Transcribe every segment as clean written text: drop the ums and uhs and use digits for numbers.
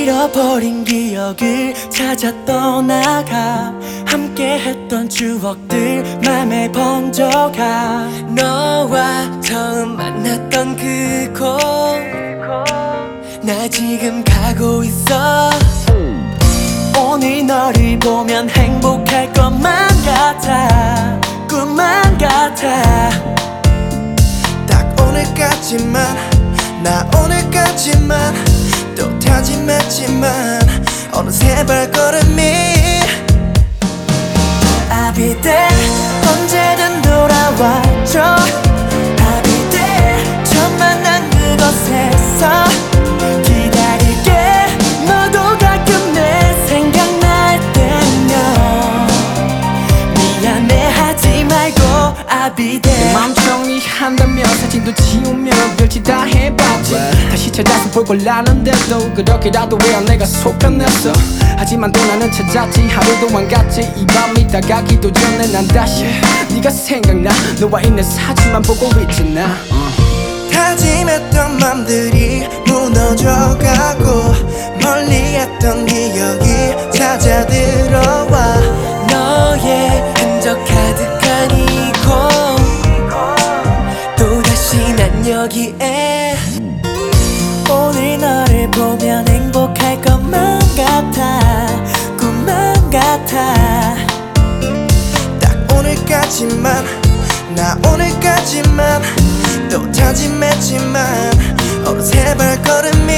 잃어버린 기억을 찾아 떠나가 함께했던 추억들 맘에 번져가 너와 처음 만났던 그곳 나 지금 가고 있어 오늘 너를 보면 행복할 것만 같아 꿈만 같아 딱 오늘까지만 나 오늘까지만 또 다짐했지만 어느새 발걸음이 I'll be there 언제든 돌아와줘 I'll be there 처음 만난 그곳에서 기다릴게 너도 가끔 내 생각날 때면 미안해하지 말고 I'll be there 내 맘 정리한다면 사진도 지우며 별짓 다 해봤지 다시 찾아서 볼 거라는데도 그렇게라도 왜 내가 속편했어 하지만 또 나는 찾았지 하루 동안 갔지 이 밤이 다가기도 전에 난 다시 네가 생각나 너와 있는 사진만 보고 있잖아 다짐했던 맘들이 무너져가고 멀리했던 기억이 찾아 들어와 너의 흔적 가득한 이곳 또다시 난 여기에 오늘 너를 보면 행복할 것만 같아 꿈만 같아 딱 오늘까지만 나 오늘까지만 또 다짐했지만 어느새 발걸음이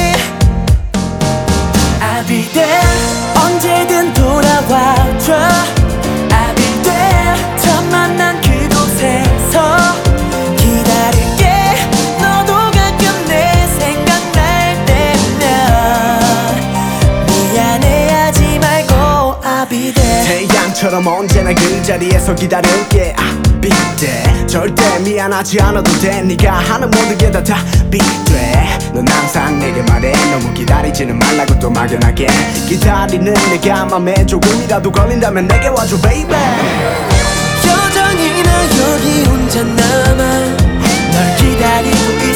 I'll be there 언제든 돌아와줘 I'll be there 처음 만난 그곳에서 기다릴게 너도 가끔 내 생각날 때면 미안해하지 말고 I'll be there 태양처럼 언제나 그 자리에서 기다릴게 I'll be there 절대 미안하지 않아도 돼 네가 하는 모든 게 다 답이 돼넌 항상 내게 말해 너무 기다리지는 말라고 또 막연하게 기다리는 내가 맘에 조금이라도 걸린다면 내게 와줘 baby 여전히 나 여기 혼자 남아 널 기다리고